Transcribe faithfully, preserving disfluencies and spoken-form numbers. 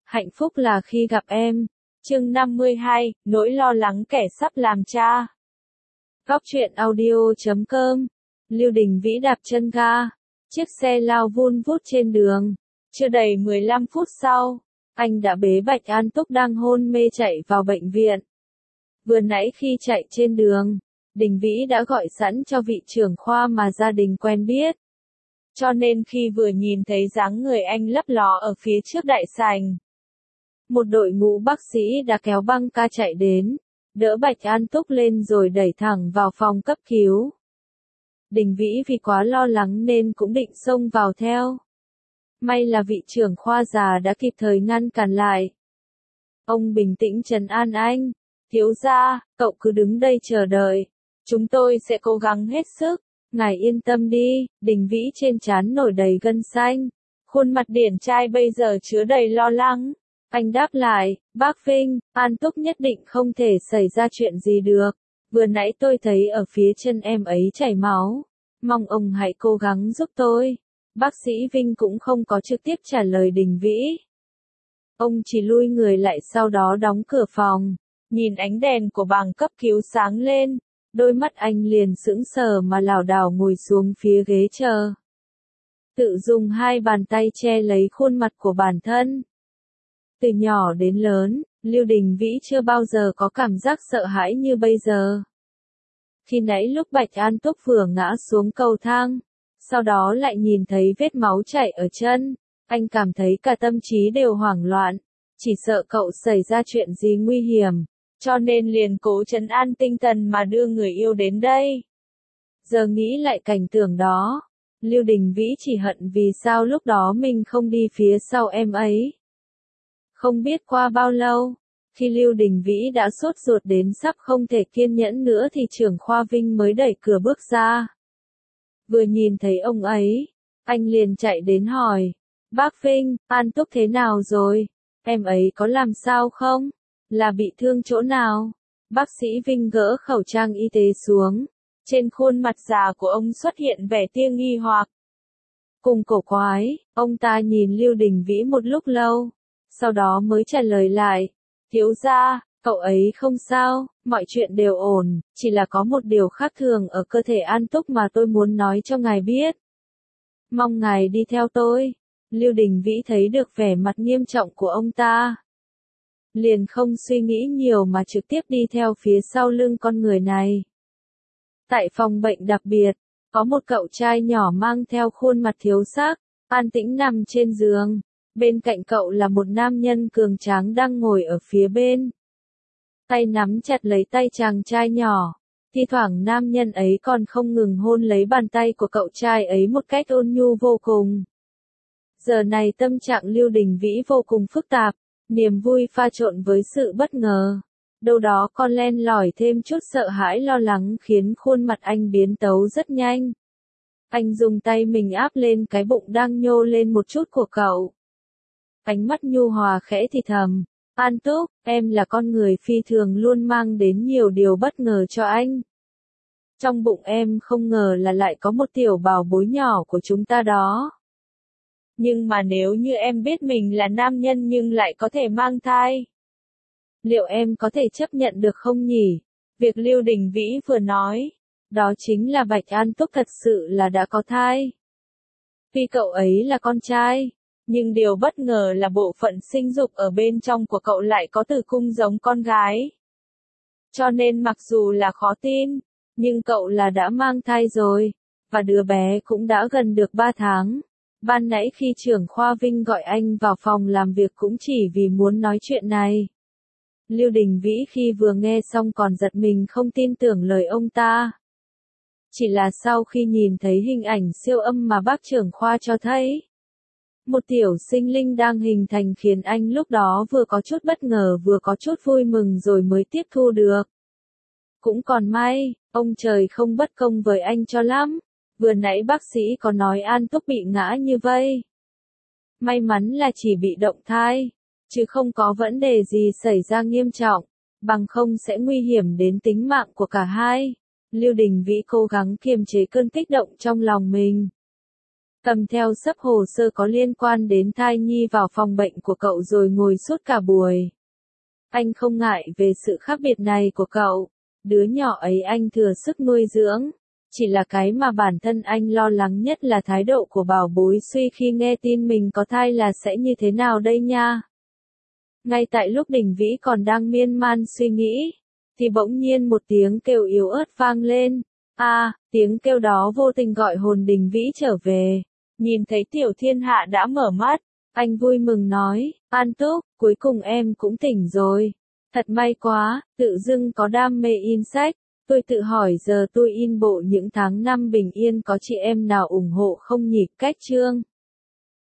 Hạnh phúc là khi gặp em. Chương năm mươi hai, nỗi lo lắng kẻ sắp làm cha. Góc truyện audio chấm com. Lưu Đình Vĩ đạp chân ga. Chiếc xe lao vun vút trên đường. Chưa đầy mười lăm phút sau, anh đã bế Bạch An Túc đang hôn mê chạy vào bệnh viện. Vừa nãy khi chạy trên đường, Đình Vĩ đã gọi sẵn cho vị trưởng khoa mà gia đình quen biết. Cho nên khi vừa nhìn thấy dáng người anh lấp ló ở phía trước đại sảnh, một đội ngũ bác sĩ đã kéo băng ca chạy đến, đỡ Bạch An Túc lên rồi đẩy thẳng vào phòng cấp cứu. Đình Vĩ vì quá lo lắng nên cũng định xông vào theo. May là vị trưởng khoa già đã kịp thời ngăn cản lại. Ông bình tĩnh trấn an anh, thiếu gia, cậu cứ đứng đây chờ đợi, chúng tôi sẽ cố gắng hết sức, ngài yên tâm đi. Đình Vĩ trên trán nổi đầy gân xanh, khuôn mặt điển trai bây giờ chứa đầy lo lắng. Anh đáp lại, bác Vinh, An Túc nhất định không thể xảy ra chuyện gì được, vừa nãy tôi thấy ở phía chân em ấy chảy máu, mong ông hãy cố gắng giúp tôi. Bác sĩ Vinh cũng không có trực tiếp trả lời Đình Vĩ. Ông chỉ lui người lại sau đó đóng cửa phòng, nhìn ánh đèn của bảng cấp cứu sáng lên, đôi mắt anh liền sững sờ mà lảo đảo ngồi xuống phía ghế chờ. Tự dùng hai bàn tay che lấy khuôn mặt của bản thân. Từ nhỏ đến lớn, Lưu Đình Vĩ chưa bao giờ có cảm giác sợ hãi như bây giờ. Khi nãy lúc Bạch An Túc vừa ngã xuống cầu thang, sau đó lại nhìn thấy vết máu chảy ở chân, anh cảm thấy cả tâm trí đều hoảng loạn, chỉ sợ cậu xảy ra chuyện gì nguy hiểm, cho nên liền cố trấn an tinh thần mà đưa người yêu đến đây. Giờ nghĩ lại cảnh tượng đó, Lưu Đình Vĩ chỉ hận vì sao lúc đó mình không đi phía sau em ấy. Không biết qua bao lâu, khi Lưu Đình Vĩ đã sốt ruột đến sắp không thể kiên nhẫn nữa thì trưởng khoa Vinh mới đẩy cửa bước ra. Vừa nhìn thấy ông ấy, anh liền chạy đến hỏi, bác Vinh, An Túc thế nào rồi? Em ấy có làm sao không? Là bị thương chỗ nào? Bác sĩ Vinh gỡ khẩu trang y tế xuống, trên khuôn mặt già của ông xuất hiện vẻ tia nghi hoặc. Cùng cổ quái, ông ta nhìn Lưu Đình Vĩ một lúc lâu, sau đó mới trả lời lại, thiếu gia, cậu ấy không sao, mọi chuyện đều ổn, chỉ là có một điều khác thường ở cơ thể An Túc mà tôi muốn nói cho ngài biết. Mong ngài đi theo tôi. Lưu Đình Vĩ thấy được vẻ mặt nghiêm trọng của ông ta, liền không suy nghĩ nhiều mà trực tiếp đi theo phía sau lưng con người này. Tại phòng bệnh đặc biệt, có một cậu trai nhỏ mang theo khuôn mặt thiếu xác, an tĩnh nằm trên giường. Bên cạnh cậu là một nam nhân cường tráng đang ngồi ở phía bên. Tay nắm chặt lấy tay chàng trai nhỏ. Thi thoảng nam nhân ấy còn không ngừng hôn lấy bàn tay của cậu trai ấy một cách ôn nhu vô cùng. Giờ này tâm trạng Lưu Đình Vĩ vô cùng phức tạp, niềm vui pha trộn với sự bất ngờ. Đâu đó còn len lỏi thêm chút sợ hãi lo lắng khiến khuôn mặt anh biến tấu rất nhanh. Anh dùng tay mình áp lên cái bụng đang nhô lên một chút của cậu. Ánh mắt nhu hòa khẽ thì thầm, An Túc, em là con người phi thường luôn mang đến nhiều điều bất ngờ cho anh. Trong bụng em không ngờ là lại có một tiểu bảo bối nhỏ của chúng ta đó. Nhưng mà nếu như em biết mình là nam nhân nhưng lại có thể mang thai, liệu em có thể chấp nhận được không nhỉ? Việc Lưu Đình Vĩ vừa nói, đó chính là Bạch An Túc thật sự là đã có thai. Tuy cậu ấy là con trai, nhưng điều bất ngờ là bộ phận sinh dục ở bên trong của cậu lại có tử cung giống con gái. Cho nên mặc dù là khó tin, nhưng cậu là đã mang thai rồi, và đứa bé cũng đã gần được ba tháng. Ban nãy khi trưởng khoa Vinh gọi anh vào phòng làm việc cũng chỉ vì muốn nói chuyện này. Lưu Đình Vĩ khi vừa nghe xong còn giật mình không tin tưởng lời ông ta. Chỉ là sau khi nhìn thấy hình ảnh siêu âm mà bác trưởng khoa cho thấy, một tiểu sinh linh đang hình thành khiến anh lúc đó vừa có chút bất ngờ vừa có chút vui mừng rồi mới tiếp thu được. Cũng còn may, ông trời không bất công với anh cho lắm, vừa nãy bác sĩ có nói An Túc bị ngã như vậy. May mắn là chỉ bị động thai, chứ không có vấn đề gì xảy ra nghiêm trọng, bằng không sẽ nguy hiểm đến tính mạng của cả hai. Lưu Đình Vĩ cố gắng kiềm chế cơn kích động trong lòng mình. cầm theo sấp hồ sơ có liên quan đến thai nhi vào phòng bệnh của cậu rồi ngồi suốt cả buổi. Anh không ngại về sự khác biệt này của cậu. Đứa nhỏ ấy anh thừa sức nuôi dưỡng. Chỉ là cái mà bản thân anh lo lắng nhất là thái độ của bảo bối Suy khi nghe tin mình có thai là sẽ như thế nào đây nha. Ngay tại lúc Đình Vĩ còn đang miên man suy nghĩ, thì bỗng nhiên một tiếng kêu yếu ớt vang lên. A, à, tiếng kêu đó vô tình gọi hồn Đình Vĩ trở về. Nhìn thấy Tiểu Thiên Hạ đã mở mắt, anh vui mừng nói, An Túc, cuối cùng em cũng tỉnh rồi. Thật may quá, tự dưng có đam mê in sách. Tôi tự hỏi giờ tôi in bộ những tháng năm bình yên có chị em nào ủng hộ không nhỉ? Cách chương